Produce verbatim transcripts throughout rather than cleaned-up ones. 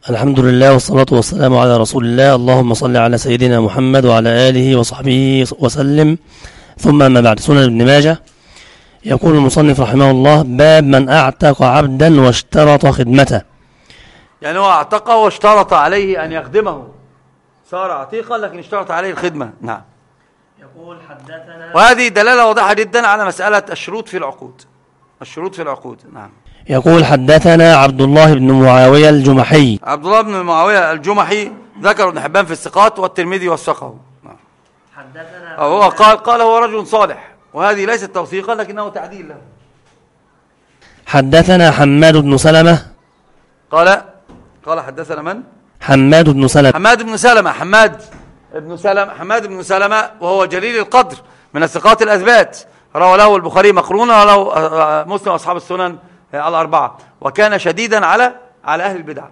الحمد لله والصلاة والسلام على رسول الله. اللهم صل على سيدنا محمد وعلى آله وصحبه وسلم. ثم ما بعد. سنن ابن ماجه. يقول المصنف رحمه الله: باب من اعتق عبدا واشترط خدمته. يعني هو اعتقه واشترط عليه أن يخدمه، صار عتيقا لكن اشترط عليه الخدمة. نعم. يقول حدثنا، وهذه دلالة واضحة جدا على مسألة الشروط في العقود. الشروط في العقود. نعم. يقول حدثنا عبد الله بن معاوية الجمحي. عبد الله بن معاوية الجمحي ذكر ابن حبان في الثقات والترمذي وثقه. نعم. حدثنا هو قال قال هو رجل صالح، وهذه ليست توثيقا لكنه تعديل له. حدثنا حماد بن سلمة. قال قال حدثنا من؟ حماد بن سلمة. حماد بن سلمة حماد بن سلمة حماد بن سلمة وهو جليل القدر من الثقات الأثبات، روى له البخاري مقرونا وله مسلم أصحاب السنن الأربعة، وكان شديدا على على أهل البدع.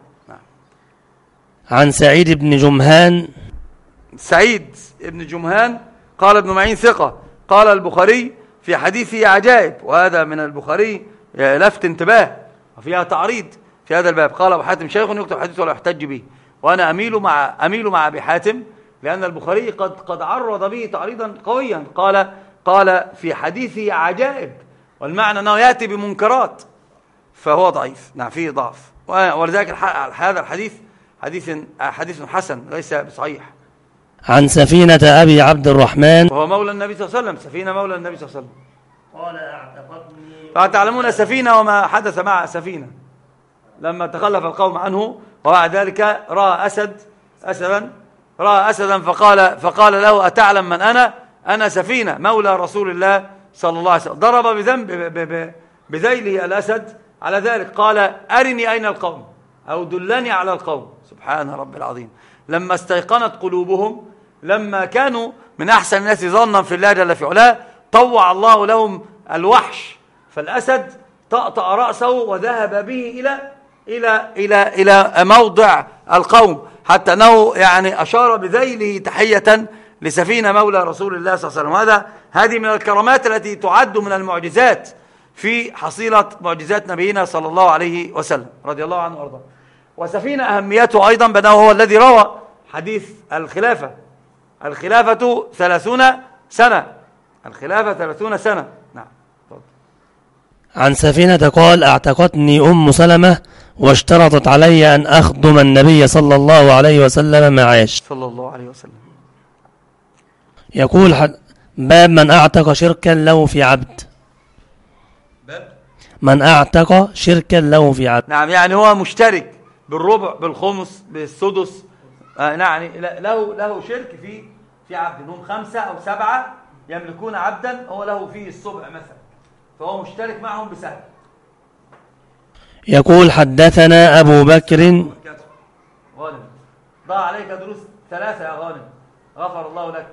عن سعيد بن جمهان. سعيد بن جمهان قال ابن معين ثقة، قال البخاري في حديثه عجائب، وهذا من البخاري لفت انتباه وفيها تعريض في هذا الباب. قال أبو حاتم شيخ يكتب حديثه ولا يحتج به، وأنا أميل مع أميل مع أبي حاتم، لأن البخاري قد قد عرض به تعريضا قويا. قال قال في حديثه عجائب، والمعنى أنه يأتي بمنكرات، فهو ضعيف. نعم فيه ضعف، ولذلك هذا الحديث حديث حديث حسن ليس بصحيح. عن سفينة أبي عبد الرحمن، وهو مولى النبي صلى الله عليه وسلم. سفينة مولى النبي صلى الله عليه وسلم. قال اعتقتني. فتعلمون سفينة وما حدث مع سفينة لما تخلف القوم عنه، وبعد ذلك رأى أسد أسدا رأى أسدا فقال فقال له: أتعلم من أنا؟ أنا سفينة مولى رسول الله صلى الله عليه وسلم. ضرب بذنب بذيله الأسد على ذلك، قال: أرني أين القوم أو دلني على القوم. سبحان رب العظيم. لما استيقنت قلوبهم، لما كانوا من أحسن الناس ظنا في الله جل في علاه، طوع الله لهم الوحش، فالأسد طأطأ رأسه وذهب به إلى إلى إلى إلى موضع القوم، حتى أنه يعني أشار بذيله تحية لسفينة مولى رسول الله صلى الله عليه وسلم. هذا هذه من الكرامات التي تعد من المعجزات في حصيلة معجزات نبينا صلى الله عليه وسلم رضي الله عنه وارضاه. وسفينة أهميته أيضا بأنه هو الذي روى حديث الخلافة. الخلافة ثلاثون سنة. الخلافة ثلاثون سنة. نعم. عن سفينة قال: اعتقتني أم سلمة واشترطت علي أن أخدم النبي صلى الله عليه وسلم ما عاش. صلى الله عليه وسلم. يقول حد باب من أعتق شركا له في عبد. باب من أعتق شركا له في عبد. نعم، يعني هو مشترك بالربع بالخمس بالسدس. آه نعم، له له شرك في في عبد. هم خمسة أو سبعة يملكون عبدا، هو له فيه السبع مثلا، فهو مشترك معهم بسهم. يقول حدثنا أبو بكر. غانم، ضاع عليك دروس ثلاثة يا غانم، غفر الله لك.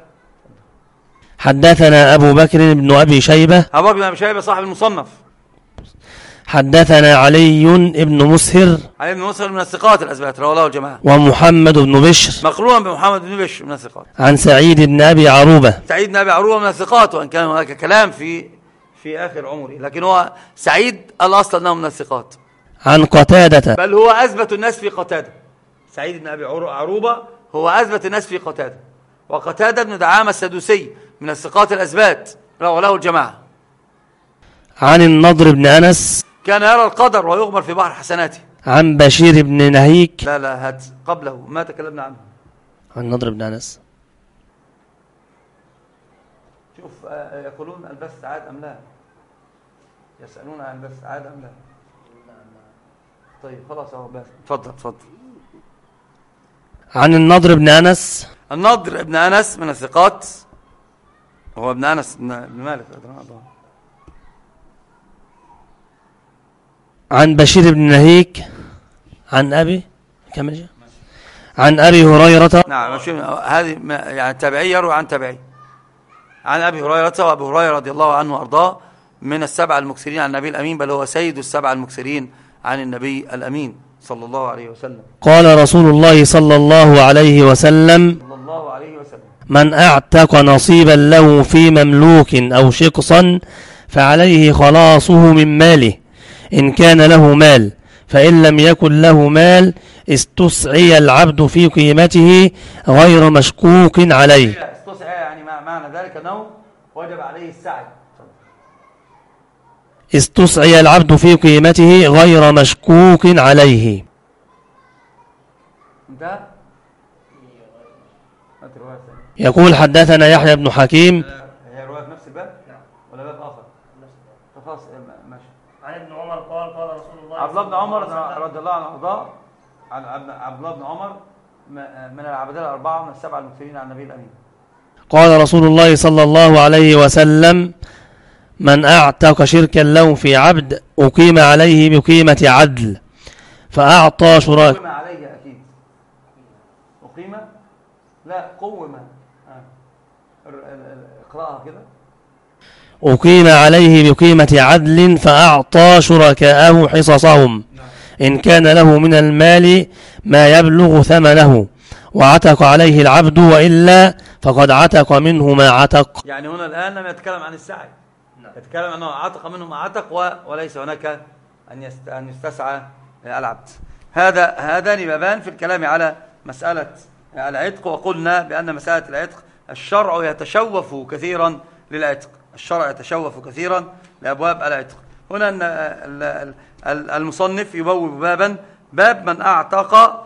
حدثنا أبو بكر بن أبي شيبة. أبو بكر بن أبي شيبة صاحب المصنف. حدثنا علي بن مسهر. علي بن مسهر من الثقات الأثبات، رواه له الجماعة. ومحمد بن بشر مقرون بمحمد بن بشر من الثقات. عن سعيد بن أبي عروبة. سعيد بن أبي عروبة من الثقات، وإن كان هناك كلام في في آخر عمره، لكن هو سعيد الأصل أنه من الثقات. عن قتادة، بل هو أثبت الناس في قتادة. سعيد بن أبي عروبة هو أثبت الناس في قتادة. وقتادة بن دعامة السدوسي من الثقات الأثبات، رواه له الجماعة. عن النضر بن أنس، كان يرى القدر ويغمر في بحر حسناته. عن بشير بن نهيك. لا لا هات قبله ما تكلمنا عنه. عن النضر بن أنس. شوف، يقولون البث عاد أم لا؟ يسألون عن البث عاد أم لا؟ طيب خلاص اهو بس. اتفضل اتفضل. عن النضر بن أنس. النضر بن أنس من الثقات، هو ابن أنس بن مالك. عن بشير بن نهيك. عن أبي كمل عن أبي هريرة. نعم، هذه يعني تابعي يروي عن تابعي. عن أبي هريرة، وأبي هريرة رضي الله عنه وأرضاه من السبع المكثرين عن النبي الأمين، بل هو سيد السبع المكثرين عن النبي الأمين صلى الله عليه وسلم. قال رسول الله صلى الله عليه وسلم: صلى الله عليه وسلم: من أعتق نصيبا له في مملوك أو شقصا فعليه خلاصه من ماله إن كان له مال، فإن لم يكن له مال استسعي العبد في قيمته غير مشكوك عليه. استسعي يعني معنى ذلك أنه وجب عليه السعي. استسعي العبد في قيمته غير مشكوك عليه. انتهى. يقول حدثنا يحيى بن حكيم. هي رواية في نفس الباب ولا باب آخر؟ خلاص ماشي. عن ابن عمر قال قال رسول الله عبد الله بن عمر رضي الله عنه وارضاه، عن عبد الله بن عمر من العبادله الاربعه من السبعه المكثرين عن النبي الامين. قال رسول الله صلى الله عليه وسلم: من اعتق شركا له في عبد اقيم عليه بقيمه عدل فاعطى شركاء. اقيم عليه اكيد. اقيم لا قوم. اقراها كده. أقيم عليه بقيمة عدل فأعطى شركاءه حصصهم إن كان له من المال ما يبلغ ثمنه وعتق عليه العبد وإلا فقد عتق منه ما عتق. يعني هنا الآن لم يتكلم عن السعي، يتكلم أنه عتق منه ما عتق وليس هناك أن يستسعى العبد. هذا هذان بابان في الكلام على مسألة العتق. وقلنا بأن مسألة العتق الشرع يتشوف كثيرا للعتق، الشرع يتشوف كثيرا لأبواب العتق. هنا المصنف يبوب بابا باب من أعتق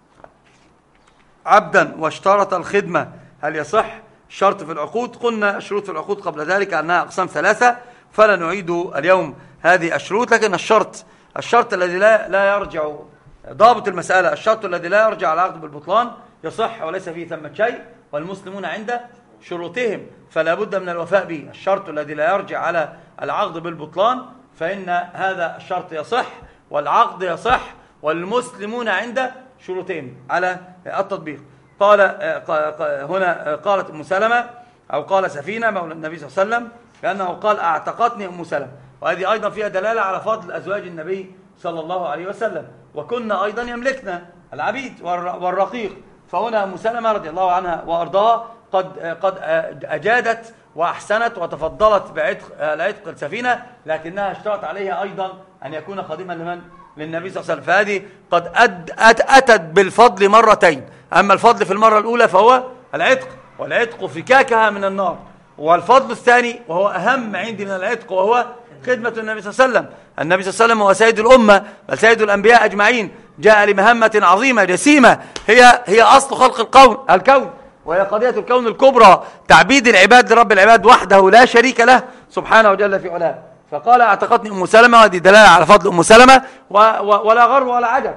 عبدا واشترط الخدمة هل يصح؟ شرط في العقود. قلنا الشروط في العقود قبل ذلك أنها أقسام ثلاثة فلا نعيد اليوم هذه الشروط، لكن الشرط الشرط الذي لا لا يرجع ضابط المسألة الشرط الذي لا يرجع على العقد بالبطلان يصح وليس فيه ثمة شيء، والمسلمون عند شروطهم فلا بد من الوفاء به. الشرط الذي لا يرجع على العقد بالبطلان فإن هذا الشرط يصح والعقد يصح والمسلمون عند شروطهم على التطبيق. قال هنا قالت أم سلمة أو قال سفينة مولى النبي صلى الله عليه وسلم لأنه قال أعتقتني أم سلمة، وهذه أيضا فيها دلالة على فضل أزواج النبي صلى الله عليه وسلم، وكنا أيضا يملكنا العبيد والرقيق. فهنا أم سلمة رضي الله عنها وأرضاها قد قد أجادت وأحسنت وتفضلت بعتق العتق السفينة، لكنها اشترط عليها أيضا أن يكون خادما لمن؟ للنبي صلى الله عليه وسلم. فهذه قد أتت بالفضل مرتين، أما الفضل في المرة الأولى فهو العتق، والعتق فكاكها من النار، والفضل الثاني وهو أهم عندي من العتق وهو خدمة النبي صلى الله عليه وسلم. النبي صلى الله عليه وسلم هو سيد الأمة بل سيد الأنبياء أجمعين، جاء لمهمة عظيمة جسيمة هي هي أصل خلق الكون الكون وهي قضية الكون الكبرى، تعبيد العباد لرب العباد وحده لا شريك له سبحانه وجل في علاه. فقال اعتقتني أم سلمة، وهذه دلالة على فضل أم سلمة ولا غر ولا عجب،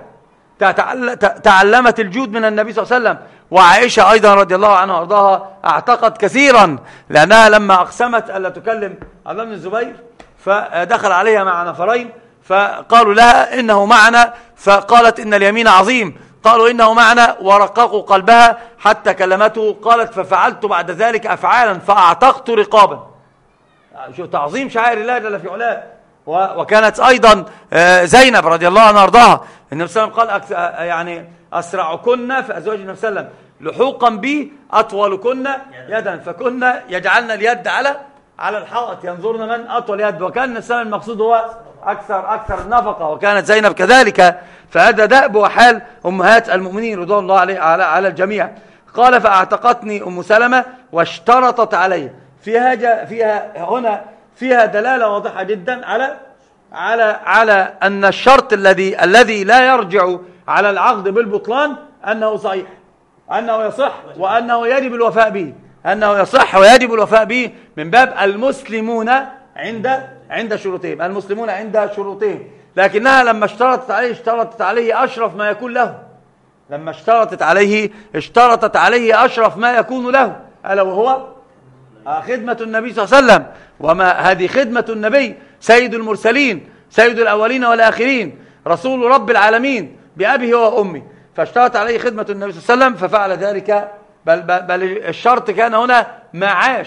تعلمت الجود من النبي صلى الله عليه وسلم. وعائشة أيضا رضي الله عنها وارضاها اعتقت كثيرا، لأنها لما أقسمت ألا تكلم عبد الله بن الزبير فدخل عليها مع نفرين فقالوا لها إنه معنا، فقالت إن اليمين عظيم، قالوا إنه معنا ورققوا قلبها حتى كلمته، قالت ففعلت بعد ذلك أفعالا فأعتقت رقابا. شو تعظيم شعائر الله جل في علاه. وكانت أيضا زينب رضي الله عنها وارضاها، النبي صلى الله عليه وسلم قال يعني أسرعكن في أزواج النبي صلى الله عليه وسلم لحوقا بي أطولكن يدا، فكن يجعلن اليد على على الحائط ينظرن من أطول يد، وكان السلام المقصود هو أكثر أكثر النفقة، وكانت زينب كذلك. فهذا دأب وحال أمهات المؤمنين رضوان الله عليه على على الجميع. قال فاعتقتني أم سلمة واشترطت علي. فيها فيها هنا فيها دلالة واضحة جدا على على على أن الشرط الذي الذي لا يرجع على العقد بالبطلان أنه صحيح، أنه يصح وأنه يجب الوفاء به، أنه يصح ويجب الوفاء به من باب المسلمون عند عند شروطهم، المسلمون عند شروطهم. لكنها لما اشترطت عليه اشترطت عليه أشرف ما يكون له، لما اشترطت عليه اشترطت عليه أشرف ما يكون له، ألا وهو خدمة النبي صلى الله عليه وسلم. وما هذه خدمة النبي سيد المرسلين سيد الأولين والآخرين رسول رب العالمين بأبيه وأمه، فاشترط عليه خدمة النبي صلى الله عليه وسلم ففعل ذلك. بل, بل, بل الشرط كان هنا معاش،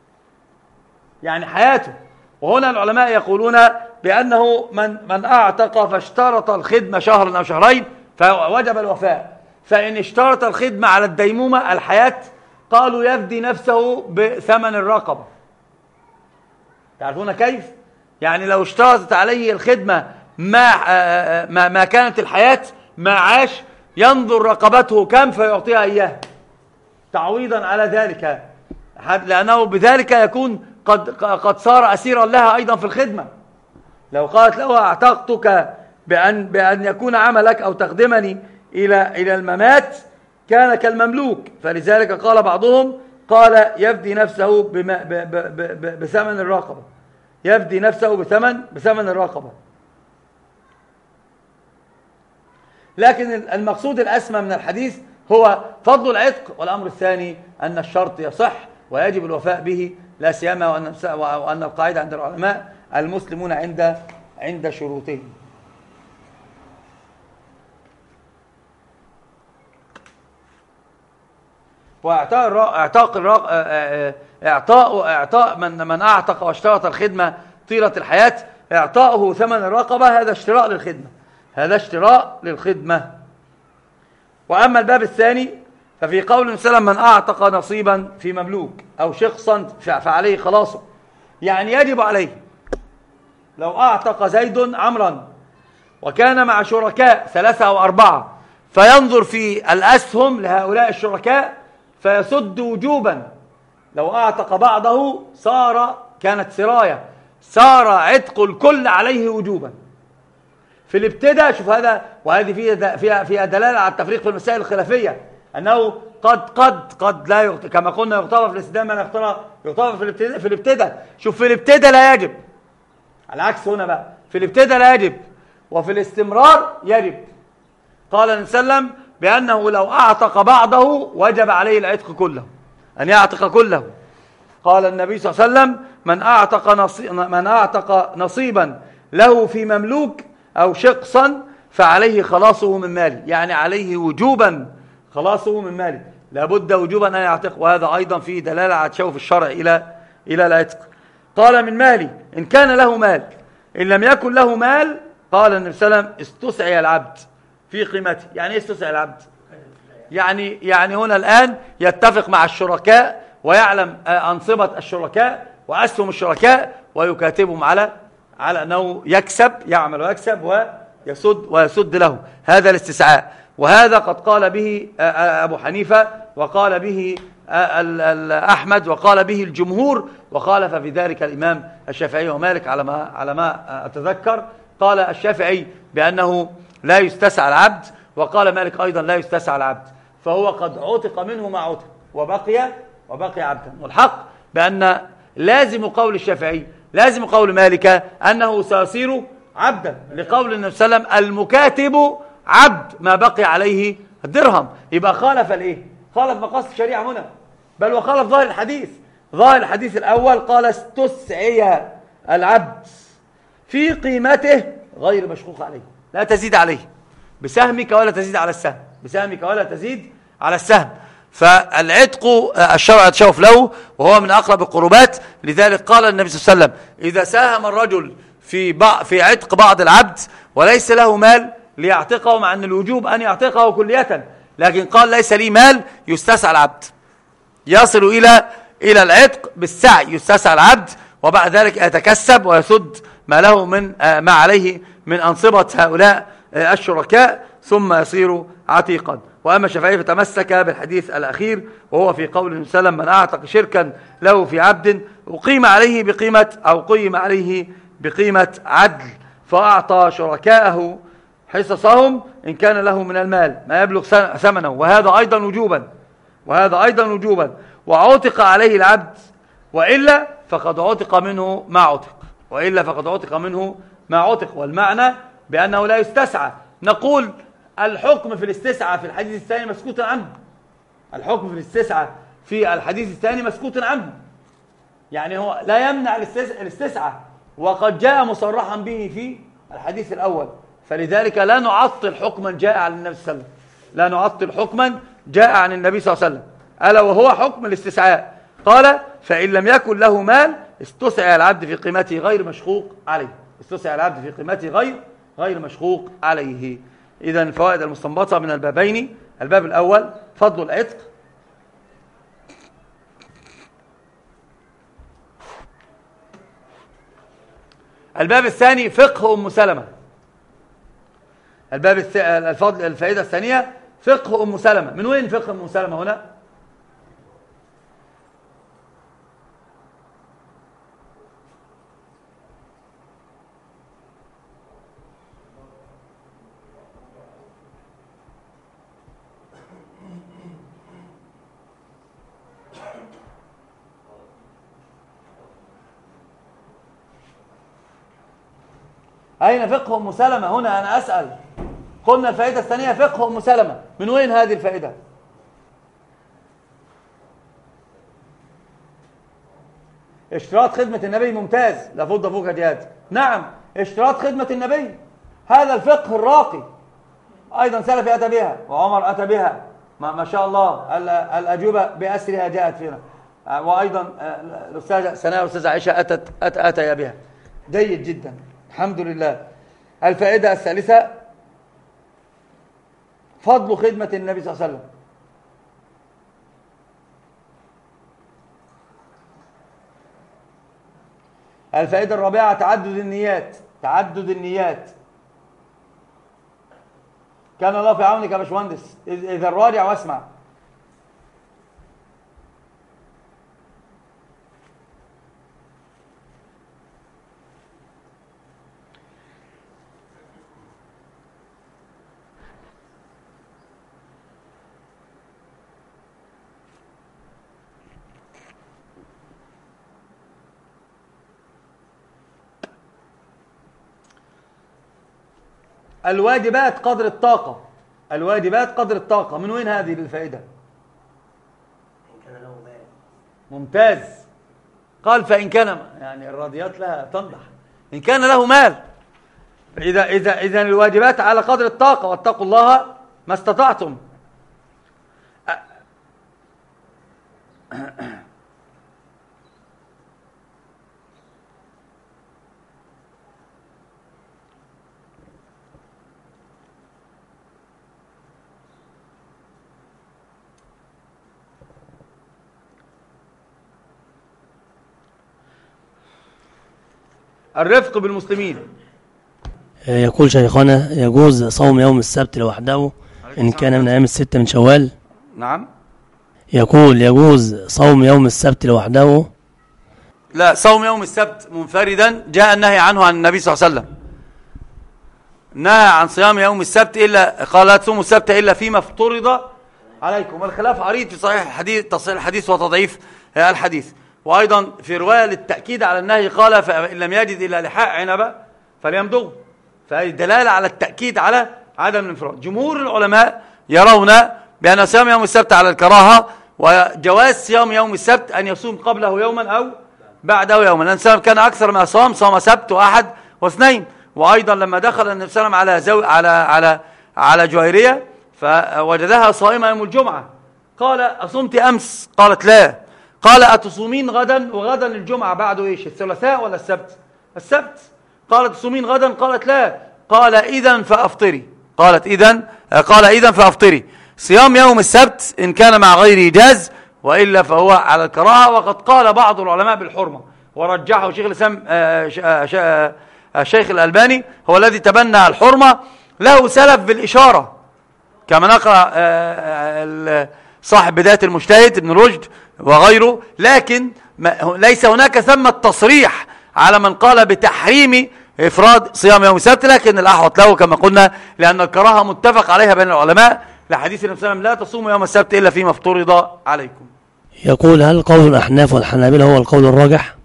يعني حياته. وهنا العلماء يقولون بأنه من, من أعتق فاشترط الخدمة شهرا أو شهرين فوجب الوفاء. فإن اشترط الخدمة على الديمومة الحياة قالوا يفدي نفسه بثمن الرقبة. تعرفون كيف؟ يعني لو اشترطت عليه الخدمة ما, ما, ما كانت الحياة ما عاش ينظر رقبته كم فيعطيها إياه تعويضا على ذلك، لأنه بذلك يكون قد قد صار أسيرا لها أيضا في الخدمة. لو قالت له اعتقتك بأن بأن يكون عملك أو تخدمني إلى إلى الممات كان كالمملوك. فلذلك قال بعضهم قال يفدي نفسه بثمن الرقبة، يفدي نفسه بثمن بثمن الرقبة. لكن المقصود الأسمى من الحديث هو فضل العتق، والأمر الثاني أن الشرط يصح ويجب الوفاء به، لا سيما وأن وأن القاعدة عند العلماء المسلمون عند عند شروطهم. واعطاء اعطاء اعطاء اعطاء من من اعتق واشترط الخدمه طيله الحياه، اعطاؤه ثمن الرقبه، هذا اشتراء للخدمه، هذا اشتراء للخدمه. واما الباب الثاني ففي قول سلم من اعتق نصيبا في مملوك او شخصا فعليه خلاصه، يعني يجب عليه. لو اعتق زيد عمرا وكان مع شركاء ثلاثه او اربعه، فينظر في الاسهم لهؤلاء الشركاء فيسد وجوبا. لو اعتق بعضه صار كانت سراية، صار عتق الكل عليه وجوبا. في الابتداء شوف هذا، وهذه فيها فيها فيها دلاله على التفريق في المسائل الخلافيه، انه قد قد قد لا يغت... كما قلنا يغتفر في الاستدامه، ما يغتفر في الابتداء. في الابتداء شوف في الابتداء لا يجب، على العكس هنا بقى في الابتداء لا يجب، وفي الاستمرار يجب. قال النبي صلى الله عليه وسلم بأنه لو أعتق بعضه وجب عليه العتق كله، أن يعتق كله. قال النبي صلى الله عليه وسلم من أعتق, نصي... من أعتق نصيبا له في مملوك أو شقصا فعليه خلاصه من ماله، يعني عليه وجوبا خلاصه من ماله، لابد وجوبا أن يعتق. وهذا أيضا فيه دلالة على تشوف الشرع إلى إلى العتق. قال من مالي إن كان له مال، إن لم يكن له مال قال النبي صلى الله عليه وسلم استسعي العبد في قيمته. يعني ايه استسعي العبد؟ يعني يعني هنا الآن يتفق مع الشركاء ويعلم أنصبة الشركاء وأسهم الشركاء ويكاتبهم على على أنه يكسب، يعمل ويكسب ويسد ويسد له. هذا الاستسعاء، وهذا قد قال به أبو حنيفة وقال به أحمد وقال به الجمهور، وخالف في ذلك الإمام الشافعي ومالك على ما على ما أتذكر. قال الشافعي بأنه لا يستسعى العبد، وقال مالك أيضا لا يستسعى العبد، فهو قد عتق منه ما عتق وبقي وبقي عبدا. والحق بأن لازم قول الشافعي لازم قول مالك أنه سيصير عبدا، لقول النبي صلى الله عليه وسلم المكاتب عبد ما بقي عليه الدرهم. يبقى خالف الايه؟ خالف مقاصد الشريعة هنا، بل وخالف ظاهر الحديث. ظاهر الحديث الأول قال استسعي العبد في قيمته غير مشقوق عليه، لا تزيد عليه بسهمك ولا تزيد على السهم، بسهمك ولا تزيد على السهم. فالعتق الشرع يتشوف له وهو من أقرب القربات. لذلك قال النبي صلى الله عليه وسلم إذا ساهم الرجل في في عتق بعض العبد وليس له مال ليعتقه، مع أن الوجوب أن يعتقه كلية، لكن قال ليس لي مال يستسعى العبد، يصل إلى إلى العتق بالسعي، يستسعى العبد وبعد ذلك يتكسب ويسد ما له من ما عليه من أنصبة هؤلاء الشركاء ثم يصير عتيقا. وأما الشافعي فتمسك بالحديث الأخير وهو في قول النبي صلى الله عليه وسلم من أعتق شركا له في عبد أقيم عليه بقيمة أو قيم عليه بقيمة عدل، فأعطى شركاءه حصصهم إن كان له من المال ما يبلغ ثمنه، وهذا أيضا وجوبا وهذا أيضا وجوبا وعتق عليه العبد، وإلا فقد عتق منه ما عتق وإلا فقد عتق منه ما عتق. والمعنى بأنه لا يستسعى. نقول الحكم في الاستسعى في الحديث الثاني مسكوت عنه، الحكم في الاستسعى في الحديث الثاني مسكوت عنه، يعني هو لا يمنع الاستسعى وقد جاء مصرحا به في الحديث الأول. فلذلك لا نعطل حكما جاء عن النبي صلى الله عليه وسلم، لا نعطل حكما جاء عن النبي صلى الله عليه وسلم، ألا وهو حكم الاستسعاء. قال فإن لم يكن له مال استسعى العبد في قيمته غير مشقوق عليه، استسعى العبد في قيمته غير غير مشقوق عليه. إذن الفوائد المستنبطة من البابين: الباب الأول فضل العتق، الباب الثاني فقه أم سلمة، الباب الفضل الفائدة الثانية فقه أم سلمة. من وين فقه أم سلمة هنا؟ أين فقه أم سلمة هنا؟ أنا أسأل. قلنا الفائدة الثانية فقه أم سلمة. من وين هذه الفائدة؟ اشتراط خدمة النبي ممتاز. لا فض فوق جهاد. نعم اشتراط خدمة النبي هذا الفقه الراقي. أيضا سلفي أتى بها وعمر أتى بها ما, ما شاء الله. الأجوبة بأسرها جاءت فينا. وأيضا الأستاذة سناء والأستاذة عائشة أتت أت أتي بها. جيد جدا الحمد لله. الفائدة الثالثة فضل خدمة النبي صلى الله عليه وسلم. الفائدة الرابعة تعدد النيات. تعدد النيات. كان الله في عونك يا باشمهندس. إذا الراجع واسمع. الواجبات قدر الطاقة. الواجبات قدر الطاقة. من وين هذه الفائدة؟ إن كان له مال. ممتاز. قال فإن كان يعني الراضيات لها تنضح. إن كان له مال. إذا إذا إذا الواجبات على قدر الطاقة واتقوا الله ما استطعتم. الرفق بالمسلمين. يقول شيخنا يجوز صوم يوم السبت لوحده إن كان من أيام الستة من شوال؟ نعم. يقول يجوز صوم يوم السبت لوحده؟ لا، صوم يوم السبت منفردا جاء النهي عنه عن النبي صلى الله عليه وسلم. نهى عن صيام يوم السبت إلا قال لا تصوموا السبت إلا فيما افترض عليكم. والخلاف عريض في صحيح الحديث تصحيح الحديث وتضعيف الحديث. وأيضا في رواية للتأكيد على النهي قال فإن لم يجد إلا لحاء عنبة فليمضغ. فهذه دلالة على التأكيد على عدم الانفراد. جمهور العلماء يرون بأن صيام يوم السبت على الكراهة، وجواز صيام يوم السبت أن يصوم قبله يوما أو بعده يوما. الإنسان كان أكثر ما صام صام سبت وأحد واثنين. وأيضا لما دخل النبي صلى الله عليه وسلم على زو على على على جويرية فوجدها صائمة يوم الجمعة، قال أصمت أمس؟ قالت لا. قال أتصومين غدا؟ وغدا الجمعة بعده إيش؟ الثلاثاء ولا السبت؟ السبت. قالت تصومين غدا؟ قالت لا. قال إذن فأفطري. قالت إذن قال إذن فأفطري. صيام يوم السبت إن كان مع غير إجاز، وإلا فهو على الكراهة. وقد قال بعض العلماء بالحرمة ورجحه شيخ الإسلام الشيخ الألباني هو الذي تبنى الحرمة، له سلف بالإشارة كما نقرأ صاحب بداية المجتهد ابن رشد وغيره. لكن ليس هناك ثمة تصريح على من قال بتحريم إفراد صيام يوم السبت، لكن الأحوط له كما قلنا لأن الكراهة متفق عليها بين العلماء لحديث النبي صلى الله عليه وسلم لا تصوموا يوم السبت إلا فيما افترض عليكم. يقول هل قول الأحناف والحنابلة هو القول الراجح؟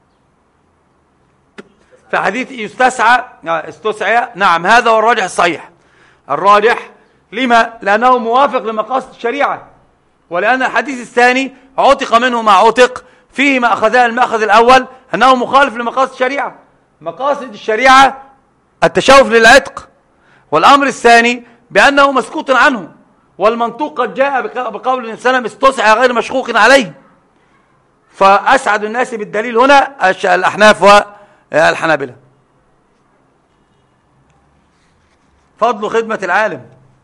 في حديث يستسعى استسعى نعم هذا هو الراجح الصحيح. الراجح لما؟ لأنه موافق لمقاصد الشريعة، ولأن الحديث الثاني عتق منه ما عتق فيه ما أخذها المأخذ الأول أنه مخالف لمقاصد الشريعة. مقاصد الشريعة التشوف للعتق، والأمر الثاني بأنه مسكوت عنه، والمنطوق قد جاء بقول النبي صلى الله عليه وسلم استسعى غير مشكوك عليه. فأسعد الناس بالدليل هنا الأحناف والحنابلة. فضل خدمة العالم،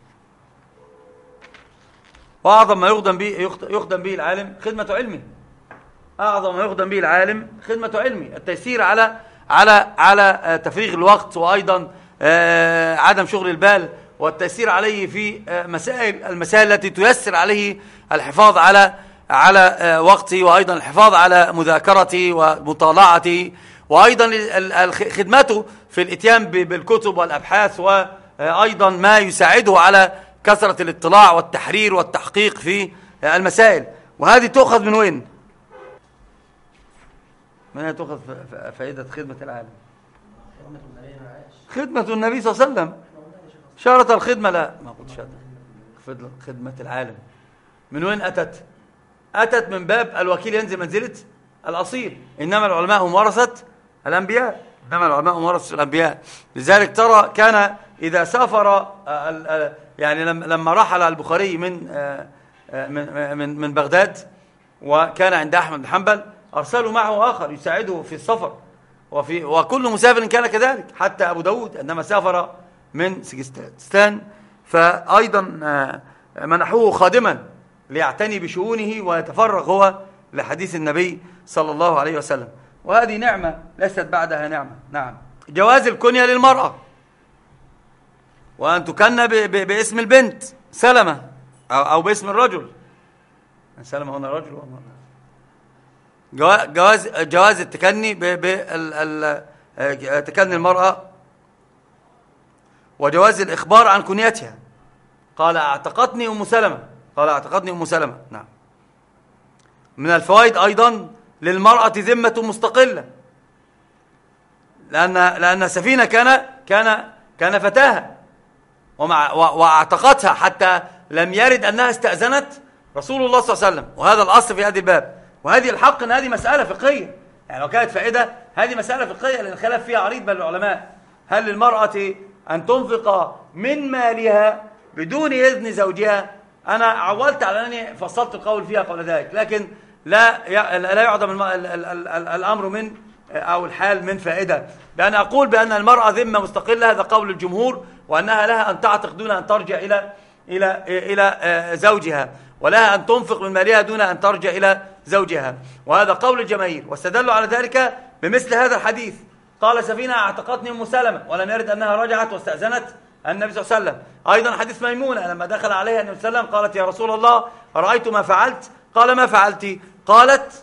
وأعظم ما يخدم به يخدم به العالم خدمة علمه. أعظم ما يخدم به العالم خدمة علمه، التيسير على على على تفريغ الوقت، وأيضا عدم شغل البال والتيسير عليه في مسائل المسائل التي تيسر عليه الحفاظ على على وقته، وأيضا الحفاظ على مذاكرته ومطالعته، وأيضا خدمته في الاتيان بالكتب والأبحاث، وأيضا ما يساعده على كثرة الاطلاع والتحرير والتحقيق في المسائل. وهذه تؤخذ من وين؟ من أين تؤخذ فائدة خدمة العالم؟ خدمة النبي صلى الله عليه وسلم. شارة الخدمة، لا ما قلت شارة خدمة العالم. من وين أتت؟ أتت من باب الوكيل ينزل منزلة الأصيل. إنما العلماء هم ورثة الأنبياء، إنما العلماء هم ورثة الأنبياء. لذلك ترى كان إذا سافر يعني لما رحل البخاري من من من من بغداد وكان عند أحمد بن حنبل، أرسلوا معه آخر يساعده في السفر، وفي وكل مسافر كان كذلك. حتى أبو داود عندما سافر من سجستان فأيضا منحوه خادما ليعتني بشؤونه ويتفرغ هو لحديث النبي صلى الله عليه وسلم. وهذه نعمة ليست بعدها نعمة. نعم. جواز الكنية للمرأة، وأن تكن باسم البنت سلمة أو باسم الرجل. سلمة هنا رجل ومرأة. جواز جواز التكني تكني المرأة، وجواز الإخبار عن كنيتها. قال اعتقتني أم سلمة، قال اعتقتني أم سلمة. نعم. من الفوائد أيضا للمرأة ذمة مستقلة، لأن لأن سفينة كان كان كان فتاها ومع واعتقتها حتى لم يرد أنها استأذنت رسول الله صلى الله عليه وسلم. وهذا الأصل في هذا الباب. وهذه الحق أن هذه مسألة فقهية، يعني لو كانت فائدة هذه مسألة فقهية، لأن الخلاف فيها عريض بين العلماء. هل للمرأة أن تنفق من مالها بدون إذن زوجها؟ أنا عولت على أنني فصلت القول فيها قبل ذلك، لكن لا لا يعدم الأمر من أو الحال من فائدة، بأن أقول بأن المرأة ذمة مستقلة، هذا قول الجمهور، وأنها لها أن تعتق دون أن ترجع إلى إلى إلى زوجها، ولها أن تنفق من مالها دون أن ترجع إلى زوجها، وهذا قول الجماهير. واستدلوا على ذلك بمثل هذا الحديث. قال سفينة اعتقتني أم سلمة ولم يرد أنها رجعت واستأذنت النبي صلى الله عليه وسلم. أيضا حديث ميمونة لما دخل عليها النبي صلى الله عليه وسلم قالت يا رسول الله رأيت ما فعلت، قال ما فعلت؟ قالت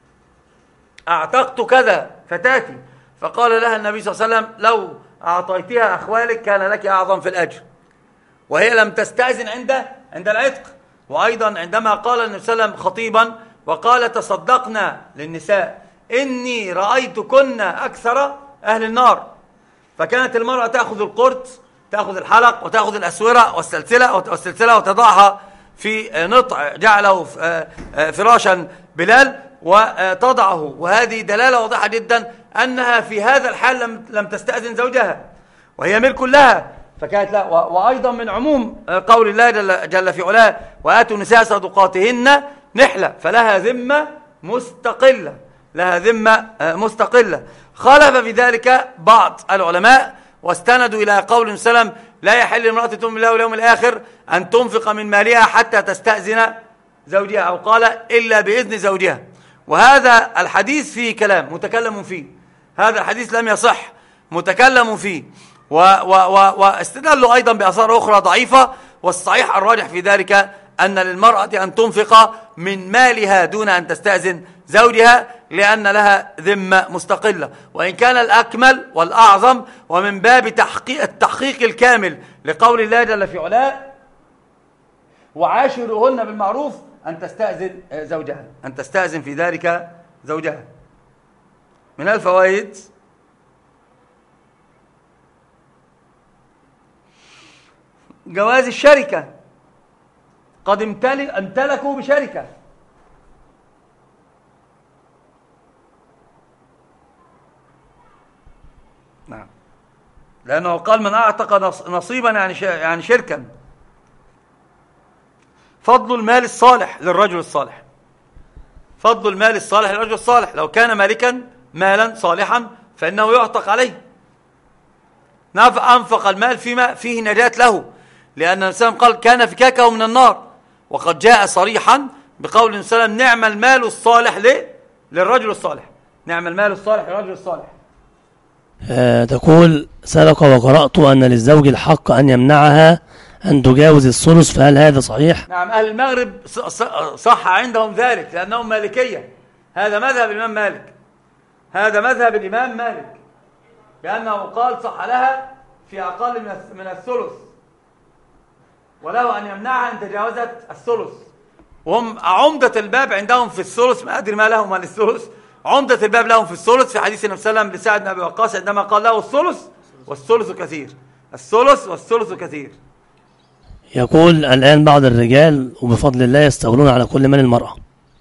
اعتقت كذا فتاتي، فقال لها النبي صلى الله عليه وسلم لو أعطيتها أخوالك كان لك أعظم في الأجر، وهي لم تستأذن عند عند العتق. وأيضا عندما قال النبي صلى الله عليه وسلم خطيبا وقال تصدقنا للنساء إني رأيتكن أكثر أهل النار، فكانت المرأة تأخذ القرط، تأخذ الحلق، وتأخذ الأسورة والسلسلة والسلسلة وتضعها في نطع جعله فراشا بلال وتضعه. وهذه دلالة واضحة جدا أنها في هذا الحال لم لم تستأذن زوجها وهي ملك لها، فكانت لا. وأيضا من عموم قول الله جل, جل في علاه وآتوا النساء صدقاتهن نحلة، فلها ذمة مستقلة، لها ذمة مستقلة. خالف في ذلك بعض العلماء واستندوا إلى قول سلم لا يحل امرأة تؤمن بالله واليوم الآخر أن تنفق من مالها حتى تستأذن زوجها، أو قال إلا بإذن زوجها. وهذا الحديث فيه كلام متكلم فيه، هذا الحديث لم يصح متكلم فيه، واستدلوا أيضا بآثار أخرى ضعيفة. والصحيح الراجح في ذلك أن للمرأة أن تنفق من مالها دون أن تستأذن زوجها، لأن لها ذمة مستقلة. وإن كان الأكمل والأعظم ومن باب تحقيق التحقيق الكامل لقول الله جل في علاه وعاشروهن بالمعروف أن تستأذن زوجها، أن تستأذن في ذلك زوجها. من الفوائد جواز الشركة، قد امتلكوا بشركة، نعم، لأنه قال من أعتق نصيبا يعني يعني شركا. فضل المال الصالح للرجل الصالح، فضل المال الصالح للرجل الصالح، لو كان مالكا مالا صالحا فإنه يعتق عليه، أنفق المال فيما فيه نجاة له، لأن الإنسان قال كان فكاكه من النار. وقد جاء صريحا بقول الإنسان نعم المال الصالح للرجل الصالح، نعم المال الصالح للرجل الصالح. آه تقول: سبق وقرأت أن للزوج الحق أن يمنعها أن تجاوز الثلث، فهل هذا صحيح؟ نعم، أهل المغرب صح عندهم ذلك لأنهم مالكية. هذا مذهب الإمام مالك، هذا مذهب الإمام مالك، بأنه قال صح لها في أقل من الثلث، وله أن يمنعها أن تجاوزت الثلث. وهم عمدة الباب عندهم في الثلث، ما أدري ما لهم من الثلث، عمدة الباب لهم في الثلث، في حديث النبي صلى الله عليه وسلم لسعد بن أبي وقاص عندما قال له الثلث والثلث كثير، الثلث والثلث كثير. يقول: الآن بعض الرجال وبفضل الله يستولون على كل من المرأة.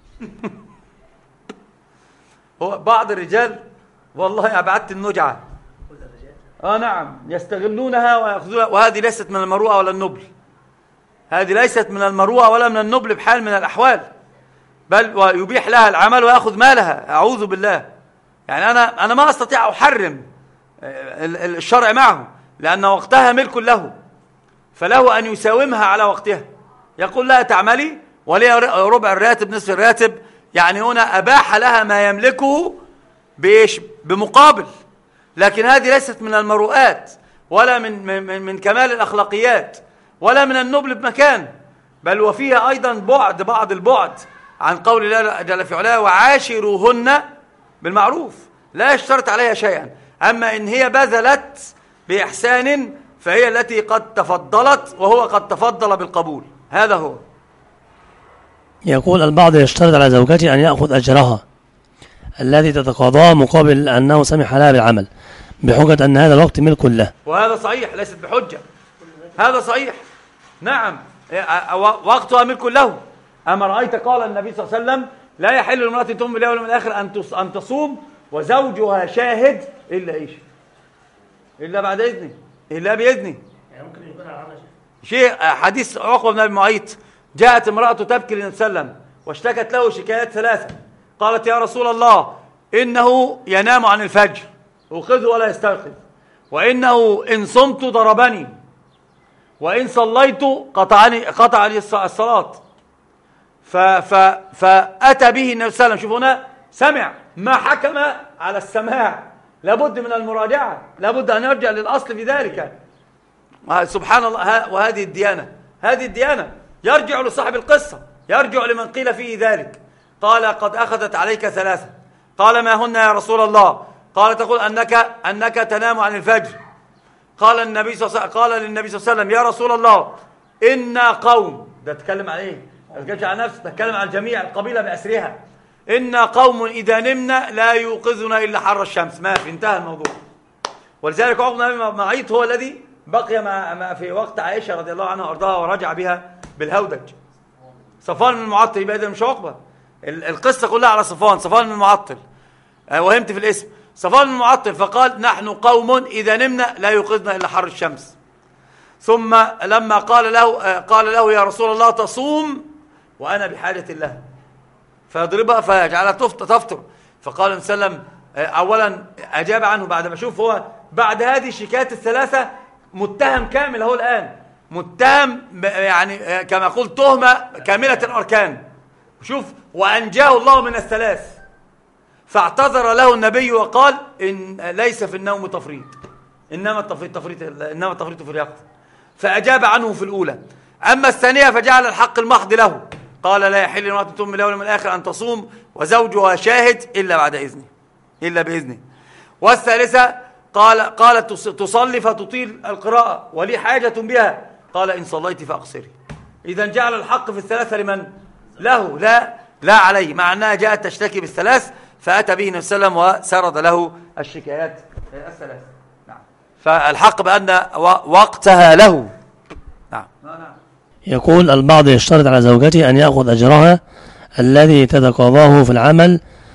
هو بعض الرجال والله أبعدت النجعة. آه نعم، يستغلونها ويأخذونها، وهذه ليست من المروءة ولا النبل، هذه ليست من المروءة ولا من النبل بحال من الأحوال، بل ويبيح لها العمل ويأخذ مالها. أعوذ بالله. يعني أنا أنا ما أستطيع أحرم الشرع معه، لأن وقتها ملك له، فله أن يساومها على وقتها. يقول لها تعملي ولي ربع الراتب نصف الراتب، يعني هنا أباح لها ما يملكه بإيش؟ بمقابل. لكن هذه ليست من المروءات ولا من, من, من كمال الأخلاقيات ولا من النبل بمكان، بل وفيها أيضا بعد بعض البعد عن قول الله جل في علاه: وعاشروهن بالمعروف، لا يشترط عليها شيئا. أما إن هي بذلت بإحسان فهي التي قد تفضلت، وهو قد تفضل بالقبول. هذا هو. يقول: البعض يشترط على زوجته أن يأخذ أجرها الذي تتقاضاه مقابل أنه سمح لها بالعمل، بحجة أن هذا الوقت ملك له. وهذا صحيح، ليست بحجة، هذا صحيح. نعم، وقتها ملك له. أما رأيت قال النبي صلى الله عليه وسلم: لا يحل لامرأة تؤمن بالله واليوم الآخر أن تصوم وزوجها شاهد إلا إيش؟ إلا بعد إذنه، إلا بإذنه. يعني ممكن يكون على العمل شيء. حديث عقبة بن أبي معيط: جاءت امرأة تبكي للنبي صلى الله عليه وسلم واشتكت له شكايات ثلاثة. قالت: يا رسول الله، إنه ينام عن الفجر أوقظه ولا يستيقظ، وإنه إن صمت ضربني، وإن صليت قطعني قطع لي الصلاة. ف ف فأتى به النبي صلى الله عليه وسلم. شوفوا هنا، سمع ما حكم على السماع، لابد من المراجعة، لابد أن يرجع للأصل في ذلك. سبحان الله. وهذه الديانة، هذه الديانة يرجع لصاحب القصة، يرجع لمن قيل فيه ذلك. قال: قد أخذت عليك ثلاثة. قال: ما هن يا رسول الله؟ قال: تقول أنك أنك تنام عن الفجر. قال النبي صلى الله عليه وسلم قال للنبي صلى الله عليه وسلم: يا رسول الله، إنا قوم، ده تتكلم عن إيه؟ ما تتكلمش عن نفسه، تتكلم عن جميع القبيلة بأسرها. إنا قوم إذا نمنا لا يوقظنا إلا حر الشمس. ما في، انتهى الموضوع. ولذلك عقبة بن أبي معيط هو الذي بقي ما في وقت عائشة رضي الله عنها وارضاها ورجع بها بالهودج. صفوان بن المعطل، يبقى ده مش عقبة، القصة كلها على صفوان صفوان بن المعطل. وهمت في الاسم، صفوان بن المعطل. فقال: نحن قوم إذا نمنا لا يوقظنا إلا حر الشمس. ثم لما قال له قال له: يا رسول الله، تصوم وأنا بحاجة الله، فيضربها فيجعلها تفطر. فقال النبي صلى الله عليه وسلم أولا أجاب عنه بعد ما شوف هو بعد هذه الشكايات الثلاثة متهم كامل. هو الآن متهم يعني كما قلت تهمة كاملة الأركان. شوف، وأنجاه الله من الثلاث. فاعتذر له النبي وقال: إن ليس في النوم تفريط، إنما التفريط تفريط إنما التفريط في اليقظة. فأجاب عنه في الأولى. أما الثانية فجعل الحق المحض له. قال: لا يحل لامرأة تؤمن بالله واليوم الآخر أن تصوم وزوجها شاهد إلا بعد إذنه، إلا بإذنه. والثالثة قال قالت تصلي فتطيل القراءة ولي حاجة بها. قال: إن صليت فأقصري. إذا جعل الحق في الثلاثة لمن؟ له، لا لا عليه، مع أنها جاءت تشتكي بالثلاث، فأتى به النبي صلى الله عليه وسلم وسرد له الشكايات الثلاث. نعم. فالحق بأن وقتها له. نعم. يقول: البعض يشترط على زوجته أن يأخذ أجرها الذي تتقاضاه في العمل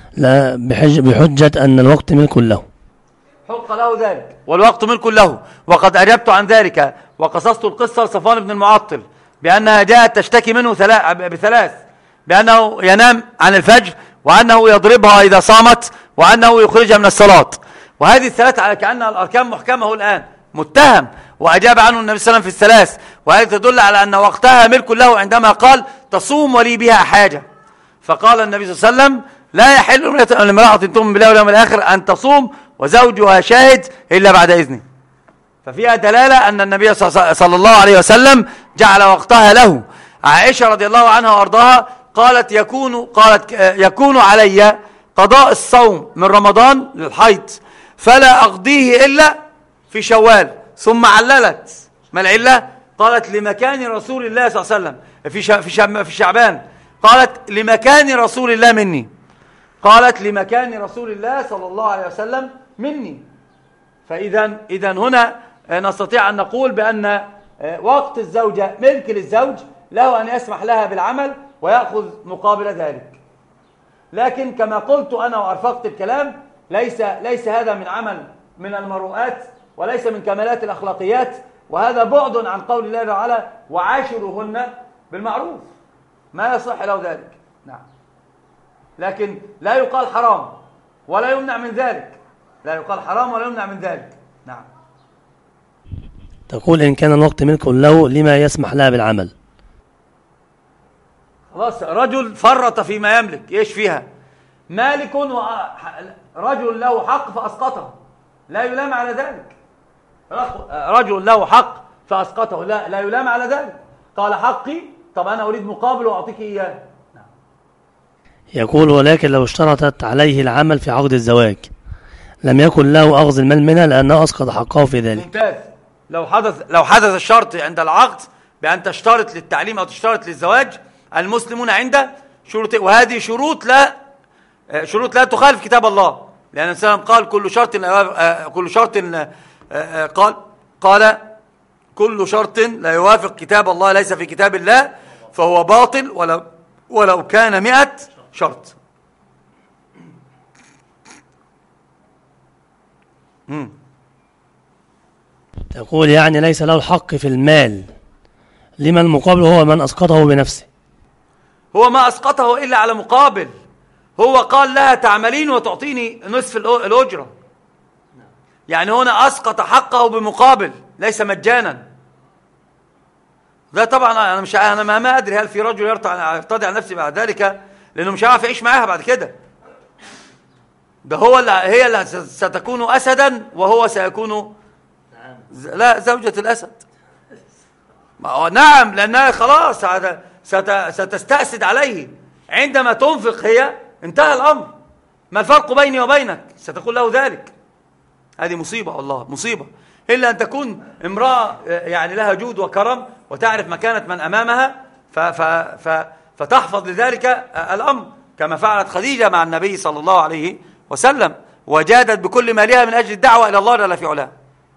بحجة أن الوقت ملك له. حق له ذلك، والوقت ملك له. وقد أجبت عن ذلك وقصصت القصة لصفوان بن المعطل بأنها جاءت تشتكي منه بثلاث: بأنه ينام عن الفجر، وأنه يضربها إذا صامت، وأنه يخرجها من الصلاة. وهذه الثلاث على كأنها الأركان محكمة الآن، متهم. وأجاب عنه النبي صلى الله عليه وسلم في الثلاث. وهذه تدل على أن وقتها ملك له عندما قال: تصوم ولي بها حاجة. فقال النبي صلى الله عليه وسلم: لا يحل لامرأة تؤمن بالله واليوم الآخر أن تصوم وزوجها شاهد إلا بعد إذنه. ففيها دلالة أن النبي صلى الله عليه وسلم جعل وقتها له. عائشة رضي الله عنها وأرضاها قالت يكون قالت يكون علي قضاء الصوم من رمضان للحيض فلا أقضيه إلا في شوال. ثم عللت ما العلة؟ قالت لمكان رسول الله صلى الله عليه وسلم في في في شعبان. قالت لمكان رسول الله مني. قالت لمكان رسول الله صلى الله عليه وسلم مني. فإذا إذا هنا نستطيع أن نقول بأن وقت الزوجة ملك للزوج، له أن يسمح لها بالعمل ويأخذ مقابل ذلك. لكن كما قلت أنا وأرفقت الكلام، ليس ليس هذا من عمل من المروءات وليس من كمالات الأخلاقيات، وهذا بعد عن قول الله تعالى وعاشروهن بالمعروف، ما يصح له ذلك. نعم. لكن لا يقال حرام ولا يمنع من ذلك، لا يقال حرام ولا يمنع من ذلك. نعم. تقول إن كان الوقت ملك له لما يسمح لها بالعمل. خلاص، رجل فرط فيما يملك، ايش فيها؟ مالك رجل له حق فأسقطه، لا يلام على ذلك. رجل له حق فأسقطه، لا لا يلام على ذلك. قال حقي، طب أنا أريد مقابل وأعطيك إياه. يقول ولكن لو اشترطت عليه العمل في عقد الزواج لم يكن له أخذ المال منها لأنه أسقط حقه في ذلك. ممتاز. لو حدث لو حدث الشرط عند العقد بأن تشترط للتعليم أو تشترط للزواج، المسلمون عنده شروط، وهذه شروط لا شروط لا تخالف كتاب الله، لأن السلام قال كل شرط كل شرط قال قال كل شرط لا يوافق كتاب الله ليس في كتاب الله فهو باطل ولو ولو كان مئة شرط. مم. تقول يعني ليس له الحق في المال، لمن المقابل هو من أسقطه بنفسه. هو ما أسقطه إلا على مقابل، هو قال لها تعملين وتعطيني نصف الأجرة، يعني هنا أسقط حقه بمقابل ليس مجانا. ده طبعا أنا مش أنا ما, ما أدري هل في رجل يرتضي عن نفسه بعد ذلك، لأنه مش عارف يعيش معاها بعد كده. ده هو اللي هي اللي ستكون أسدا وهو سيكون لا زوجة الأسد. نعم، لأنها خلاص ستستأسد عليه عندما تنفق هي، انتهى الأمر. ما الفرق بيني وبينك؟ ستقول له ذلك. هذه مصيبة والله، مصيبة. إلا أن تكون امرأة يعني لها جود وكرم وتعرف مكانة من أمامها ف ف ف فتحفظ لذلك الأمر، كما فعلت خديجة مع النبي صلى الله عليه وسلم، وجادت بكل مالها من أجل الدعوة إلى الله جل في علاه.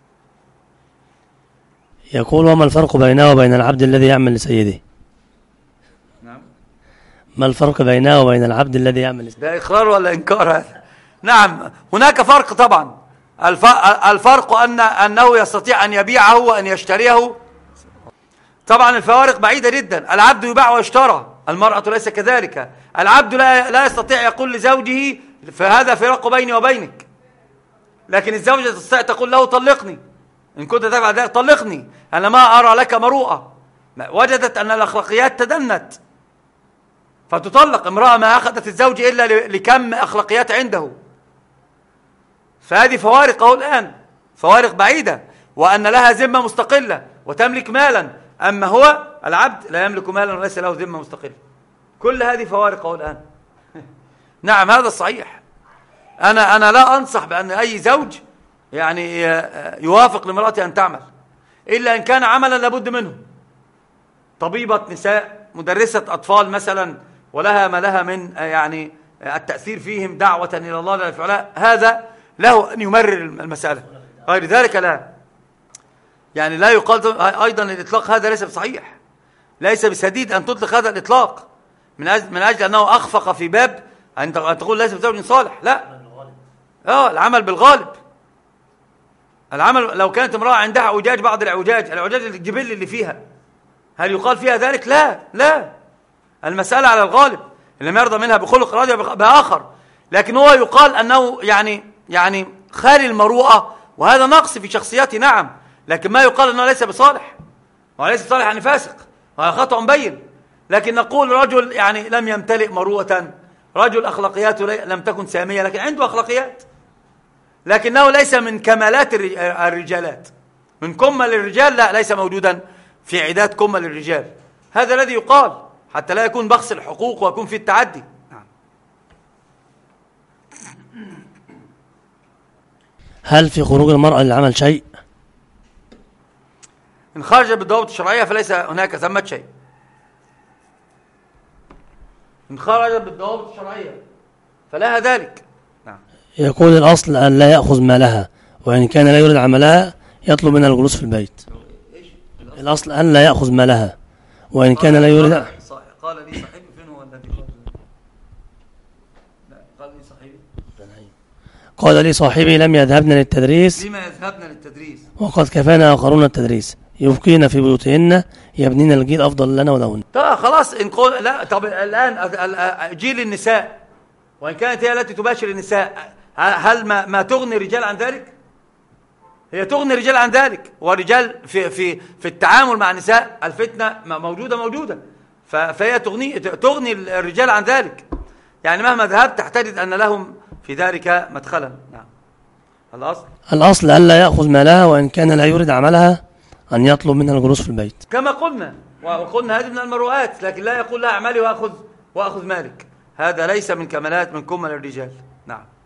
يقول وما الفرق بينه وبين العبد الذي يعمل لسيده؟ نعم. ما الفرق بينه وبين العبد الذي يعمل لسيده؟ ده إقرار ولا إنكار هذا؟ نعم، هناك فرق طبعا. الفرق أن أنه يستطيع أن يبيعه وأن يشتريه. طبعا الفوارق بعيدة جدا. العبد يباع ويشترى، المرأة ليس كذلك. العبد لا لا يستطيع يقول لزوجه فهذا فراق بيني وبينك، لكن الزوجة تستطيع تقول له طلقني إن كنت تفعل ذلك، طلقني أنا ما أرى لك مروءة. وجدت أن الأخلاقيات تدنت فتطلق. امرأة ما أخذت الزوج إلا لكم أخلاقيات عنده. فهذه فوارق أهو الآن، فوارق بعيدة، وأن لها ذمة مستقلة وتملك مالا، أما هو العبد لا يملك مالا وليس له ذمة مستقلة. كل هذه فوارق أهو الآن. نعم، هذا الصحيح. أنا أنا لا أنصح بأن أي زوج يعني يوافق لامرأته أن تعمل إلا إن كان عملا لابد منه. طبيبة نساء، مدرسة أطفال مثلا، ولها ما لها من يعني التأثير فيهم دعوة إلى الله جل في علاه، هذا له أن يمرر المسألة. غير ذلك لا. يعني لا يقال أيضا الإطلاق هذا ليس بصحيح، ليس بسديد أن تطلق هذا الإطلاق من أجل, من أجل أنه أخفق في باب أن تقول ليس بزوج صالح. لا، آه العمل بالغالب. العمل لو كانت امرأة عندها عوجاج، بعض العوجاج العوجاج الجبل اللي فيها، هل يقال فيها ذلك؟ لا لا، المسألة على الغالب. اللي ما يرضى منها بخلق راضي بآخر، لكن هو يقال أنه يعني يعني خالي المروءة، وهذا نقص في شخصيته. نعم، لكن ما يقال أنه ليس بصالح، وليس بصالح يعني فاسق، وهذا خطأ مبين. لكن نقول رجل يعني لم يمتلئ مروءة، رجل أخلاقياته لم تكن سامية لكن عنده أخلاقيات، لكنه ليس من كمالات الرجالات. من كمل الرجال لا، ليس موجودا في عداد كمل الرجال. هذا الذي يقال حتى لا يكون بخس الحقوق ويكون في التعدي. هل في خروج المرأة للعمل شيء؟ إن خرج بالضوابط الشرعية فليس هناك ثمة شيء. إن خرج بالضوابط الشرعية فلها ذلك. نعم. يقول الأصل أن لا يأخذ مالها، وإن كان لا يريد عملها يطلب منها الجلوس في البيت. الأصل أن لا يأخذ مالها، وإن كان لا يريد. قال لي صاحبي فين هو الذي قال؟ لا، قال لي صاحبي. قال لي صاحبي لم يذهبن للتدريس. لما يذهبن للتدريس؟ وقد كفانا آخرون التدريس، يبقين في بيوتهن يبنين الجيل أفضل لنا ولهن. طب خلاص إن قول لا. طب الآن جيل النساء، وإن كانت هي التي تباشر النساء، هل ما, ما تغني الرجال عن ذلك؟ هي تغني الرجال عن ذلك، والرجال في في في التعامل مع النساء الفتنة موجودة موجودة، فهي تغني تغني الرجال عن ذلك. يعني مهما ذهبت تحتجد أن لهم في ذلك مدخلا. نعم. الأصل الأصل ألا يأخذ مالها، وإن كان لا يريد عملها أن يطلب منها الجلوس في البيت كما قلنا، وقلنا هذه من المروءات، لكن لا يقول لها اعملي وأخذ وأخذ مالك. هذا ليس من كمالات من كمل الرجال. نعم.